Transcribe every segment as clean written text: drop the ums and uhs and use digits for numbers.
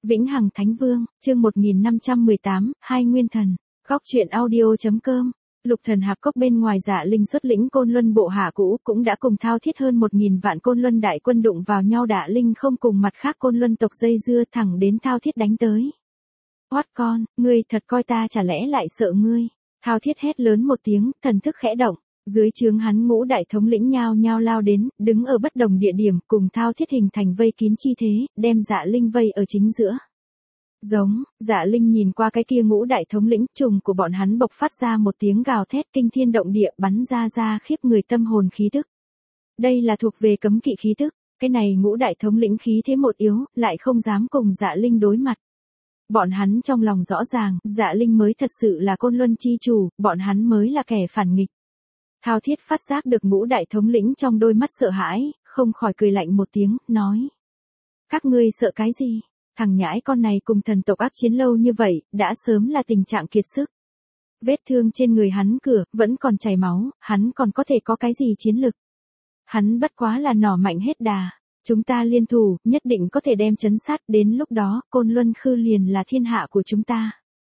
Vĩnh Hằng Thánh Vương, chương 1518, Hai Nguyên Thần, Góc truyện audio.com. Lục Thần Hạp Cốc bên ngoài Dạ Linh xuất lĩnh Côn Luân bộ hạ cũ cũng đã cùng thao thiết hơn 1000 vạn Côn Luân đại quân đụng vào nhau. Dạ Linh không cùng mặt khác Côn Luân tộc dây dưa, thẳng đến thao thiết đánh tới. Hoát con, ngươi thật coi ta chả lẽ lại sợ ngươi? Thao thiết hét lớn một tiếng, thần thức khẽ động. Dưới trướng hắn ngũ đại thống lĩnh nhao nhao lao đến, đứng ở bất đồng địa điểm, cùng thao thiết hình thành vây kín chi thế, đem Dạ Linh vây ở chính giữa. Giống, Dạ Linh nhìn qua cái kia ngũ đại thống lĩnh, trùng của bọn hắn bộc phát ra một tiếng gào thét kinh thiên động địa, bắn ra khiếp người tâm hồn khí tức. Đây là thuộc về cấm kỵ khí tức, cái này ngũ đại thống lĩnh khí thế một yếu, lại không dám cùng Dạ Linh đối mặt. Bọn hắn trong lòng rõ ràng, Dạ Linh mới thật sự là Côn Luân chi chủ, bọn hắn mới là kẻ phản nghịch. Thao thiết phát giác được ngũ đại thống lĩnh trong đôi mắt sợ hãi, không khỏi cười lạnh một tiếng, nói. Các ngươi sợ cái gì? Thằng nhãi con này cùng thần tộc ác chiến lâu như vậy, đã sớm là tình trạng kiệt sức. Vết thương trên người hắn vẫn còn chảy máu, hắn còn có thể có cái gì chiến lực? Hắn bất quá là nỏ mạnh hết đà. Chúng ta liên thủ, nhất định có thể đem trấn sát, đến lúc đó, Côn Luân Khư liền là thiên hạ của chúng ta.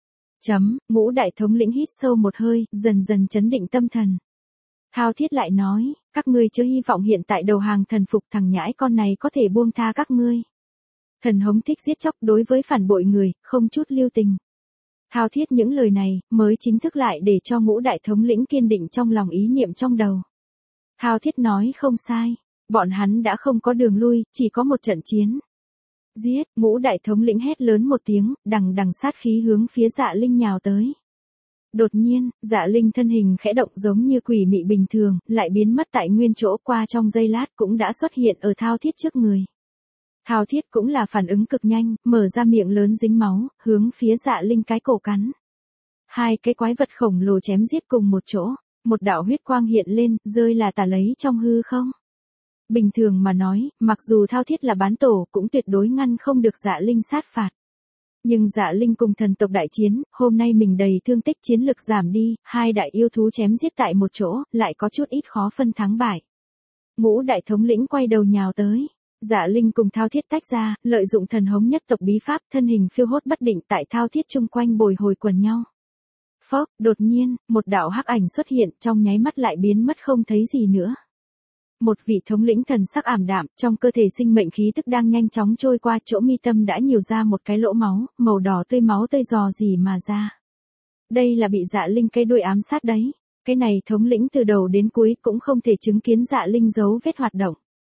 Ngũ đại thống lĩnh hít sâu một hơi, dần dần trấn định tâm thần. Thao thiết lại nói, các ngươi chưa hy vọng hiện tại đầu hàng thần phục, thằng nhãi con này có thể buông tha các ngươi. Thần hống thích giết chóc, đối với phản bội người, không chút lưu tình. Thao thiết những lời này, mới chính thức lại để cho ngũ đại thống lĩnh kiên định trong lòng ý niệm trong đầu. Thao thiết nói không sai, bọn hắn đã không có đường lui, chỉ có một trận chiến. Giết, ngũ đại thống lĩnh hét lớn một tiếng, đằng sát khí hướng phía Dạ Linh nhào tới. Đột nhiên, Dạ Linh thân hình khẽ động giống như quỷ mị bình thường, lại biến mất tại nguyên chỗ, qua trong giây lát cũng đã xuất hiện ở thao thiết trước người. Thao thiết cũng là phản ứng cực nhanh, mở ra miệng lớn dính máu, hướng phía Dạ Linh cái cổ cắn. Hai cái quái vật khổng lồ chém giết cùng một chỗ, một đạo huyết quang hiện lên, rơi là tả lấy trong hư không. Bình thường mà nói, mặc dù thao thiết là bán tổ, cũng tuyệt đối ngăn không được Dạ Linh sát phạt. Nhưng Dạ Linh cùng thần tộc đại chiến, hôm nay mình đầy thương tích, chiến lực giảm đi, hai đại yêu thú chém giết tại một chỗ, lại có chút ít khó phân thắng bại. Ngũ đại thống lĩnh quay đầu nhào tới. Dạ Linh cùng thao thiết tách ra, lợi dụng thần hống nhất tộc bí pháp, thân hình phiêu hốt bất định tại thao thiết chung quanh bồi hồi quần nhau. Phốc, đột nhiên, một đạo hắc ảnh xuất hiện, trong nháy mắt lại biến mất không thấy gì nữa. Một vị thống lĩnh thần sắc ảm đạm, trong cơ thể sinh mệnh khí tức đang nhanh chóng trôi qua, chỗ mi tâm đã nhiều ra một cái lỗ máu, màu đỏ tươi, máu tươi rò rỉ mà ra. Đây là bị Dạ Linh cái đuôi ám sát đấy. Cái này thống lĩnh từ đầu đến cuối cũng không thể chứng kiến Dạ Linh dấu vết hoạt động.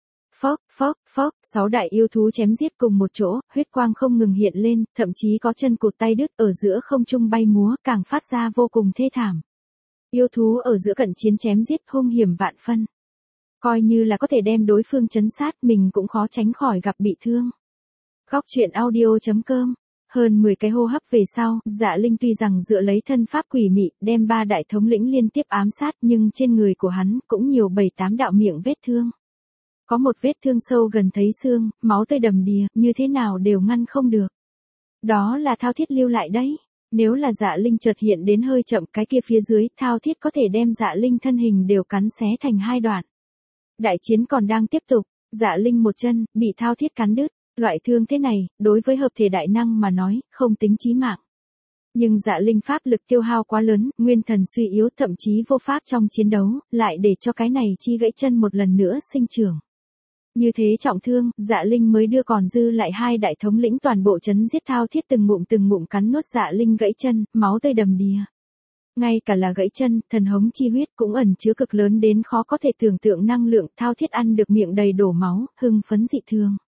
Phốc, 6 đại yêu thú chém giết cùng một chỗ, huyết quang không ngừng hiện lên, thậm chí có chân cụt tay đứt, ở giữa không trung bay múa, càng phát ra vô cùng thê thảm. Yêu thú ở giữa cận chiến chém giết hung hiểm vạn phân. Coi như là có thể đem đối phương trấn sát, mình cũng khó tránh khỏi gặp bị thương. Góc truyện audio.com. Hơn 10 cái hô hấp về sau, Dạ Linh tuy rằng dựa lấy thân pháp quỷ mị, đem 3 đại thống lĩnh liên tiếp ám sát, nhưng trên người của hắn cũng nhiều 7-8 đạo miệng vết thương. Có một vết thương sâu gần thấy xương, máu tươi đầm đìa, như thế nào đều ngăn không được. Đó là thao thiết lưu lại đấy. Nếu là Dạ Linh chợt hiện đến hơi chậm, cái kia phía dưới, thao thiết có thể đem Dạ Linh thân hình đều cắn xé thành hai đoạn. Đại chiến còn đang tiếp tục, Dạ Linh một chân, bị thao thiết cắn đứt. Loại thương thế này, đối với hợp thể đại năng mà nói, không tính chí mạng. Nhưng Dạ Linh pháp lực tiêu hao quá lớn, nguyên thần suy yếu, thậm chí vô pháp trong chiến đấu, lại để cho cái này chi gãy chân một lần nữa sinh trưởng. Như thế trọng thương, Dạ Linh mới đưa còn dư lại hai đại thống lĩnh toàn bộ chấn giết, thao thiết từng ngụm cắn nuốt Dạ Linh gãy chân, máu tươi đầm đìa. Ngay cả là gãy chân, thần hống chi huyết cũng ẩn chứa cực lớn đến khó có thể tưởng tượng năng lượng, thao thiết ăn được miệng đầy đổ máu, hưng phấn dị thường.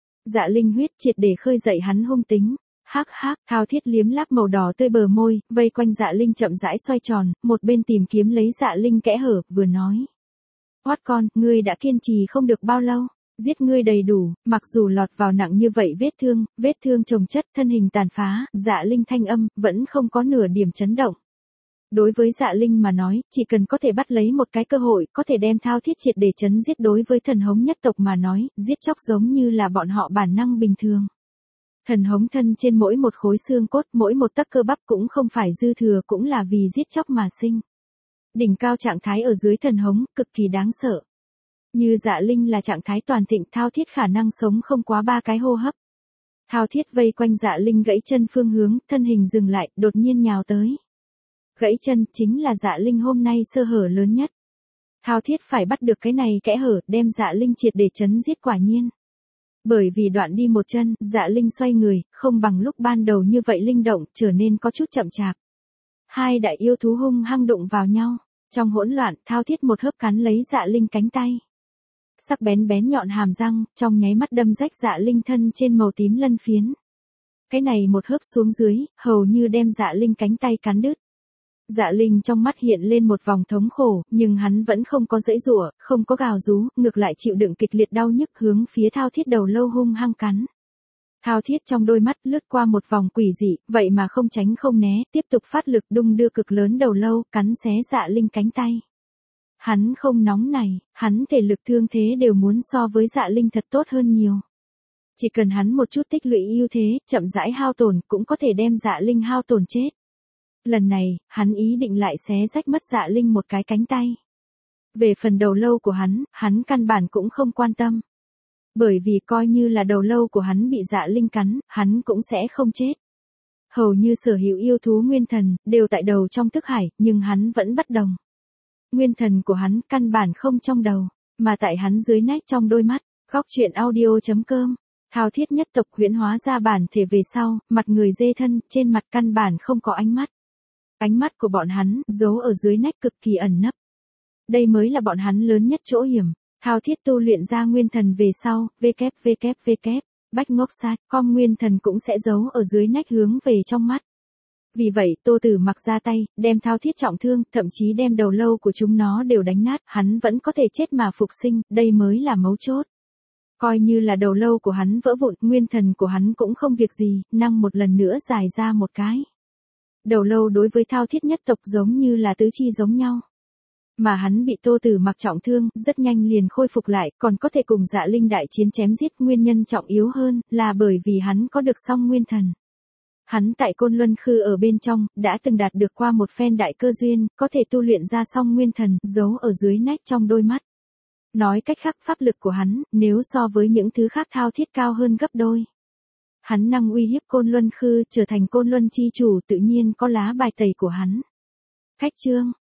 Dạ Linh huyết triệt để khơi dậy hắn hung tính. Hắc, thao thiết liếm láp màu đỏ tươi bờ môi, vây quanh Dạ Linh chậm rãi xoay tròn, một bên tìm kiếm lấy Dạ Linh kẽ hở, vừa nói. Hoát con, ngươi đã kiên trì không được bao lâu. Giết ngươi đầy đủ, mặc dù lọt vào nặng như vậy vết thương chồng chất, thân hình tàn phá, Dạ Linh thanh âm, vẫn không có nửa điểm chấn động. Đối với Dạ Linh mà nói, chỉ cần có thể bắt lấy một cái cơ hội, có thể đem thao thiết triệt để chấn giết, đối với thần hống nhất tộc mà nói, giết chóc giống như là bọn họ bản năng bình thường. Thần hống thân trên mỗi một khối xương cốt, mỗi một tấc cơ bắp cũng không phải dư thừa, cũng là vì giết chóc mà sinh. Đỉnh cao trạng thái ở dưới thần hống, cực kỳ đáng sợ. Như Dạ Linh là trạng thái toàn thịnh, thao thiết khả năng sống không quá 3 cái hô hấp. Thao thiết vây quanh Dạ Linh gãy chân phương hướng, thân hình dừng lại, đột nhiên nhào tới. Gãy chân chính là Dạ Linh hôm nay sơ hở lớn nhất. Thao thiết phải bắt được cái này kẽ hở, đem Dạ Linh triệt để chấn giết quả nhiên. Bởi vì đoạn đi một chân, Dạ Linh xoay người, không bằng lúc ban đầu như vậy linh động, trở nên có chút chậm chạp. Hai đại yêu thú hung hăng đụng vào nhau. Trong hỗn loạn, Thao thiết một hớp cắn lấy Dạ Linh cánh tay. Sắc bén bén nhọn hàm răng, trong nháy mắt đâm rách Dạ Linh thân trên màu tím lân phiến. Cái này một hớp xuống dưới, hầu như đem Dạ Linh cánh tay cắn đứt. Dạ Linh trong mắt hiện lên một vòng thống khổ, nhưng hắn vẫn không có giãy giụa, không có gào rú, ngược lại chịu đựng kịch liệt đau nhức hướng phía Thao thiết đầu lâu hung hăng cắn. Thao thiết trong đôi mắt lướt qua một vòng quỷ dị, vậy mà không tránh không né, tiếp tục phát lực đung đưa cực lớn đầu lâu, cắn xé Dạ Linh cánh tay. Hắn không nóng này, hắn thể lực thương thế đều muốn so với Dạ Linh thật tốt hơn nhiều. Chỉ cần hắn một chút tích lũy ưu thế, chậm rãi hao tổn cũng có thể đem Dạ Linh hao tổn chết. Lần này, hắn ý định lại xé rách mất Dạ Linh một cái cánh tay. Về phần đầu lâu của hắn căn bản cũng không quan tâm. Bởi vì coi như là đầu lâu của hắn bị Dạ Linh cắn, hắn cũng sẽ không chết. Hầu như sở hữu yêu thú nguyên thần, đều tại đầu trong thức hải, nhưng hắn vẫn bất đồng. Nguyên thần của hắn căn bản không trong đầu, mà tại hắn dưới nách trong đôi mắt. Góc truyện audio.com. Thao thiết nhất tộc huyễn hóa ra bản thể về sau, mặt người dê thân, trên mặt căn bản không có ánh mắt. Ánh mắt của bọn hắn, giấu ở dưới nách cực kỳ ẩn nấp. Đây mới là bọn hắn lớn nhất chỗ hiểm. Thao thiết tu luyện ra nguyên thần về sau, Bách ngốc sát, com nguyên thần cũng sẽ giấu ở dưới nách hướng về trong mắt. Vì vậy, Tô Tử Mặc ra tay, đem Thao thiết trọng thương, thậm chí đem đầu lâu của chúng nó đều đánh nát, hắn vẫn có thể chết mà phục sinh, đây mới là mấu chốt. Coi như là đầu lâu của hắn vỡ vụn, nguyên thần của hắn cũng không việc gì, năng một lần nữa dài ra một cái. Đầu lâu đối với Thao thiết nhất tộc giống như là tứ chi giống nhau. Mà hắn bị Tô Tử Mặc trọng thương, rất nhanh liền khôi phục lại, còn có thể cùng Dạ Linh đại chiến chém giết, nguyên nhân trọng yếu hơn, là bởi vì hắn có được song nguyên thần. Hắn tại Côn Luân Khư ở bên trong, đã từng đạt được qua một phen đại cơ duyên, có thể tu luyện ra song nguyên thần, giấu ở dưới nách trong đôi mắt. Nói cách khác pháp lực của hắn, nếu so với những thứ khác Thao thiết cao hơn gấp đôi. Hắn năng uy hiếp Côn Luân Khư, trở thành Côn Luân chi chủ tự nhiên có lá bài tẩy của hắn. Khách chương.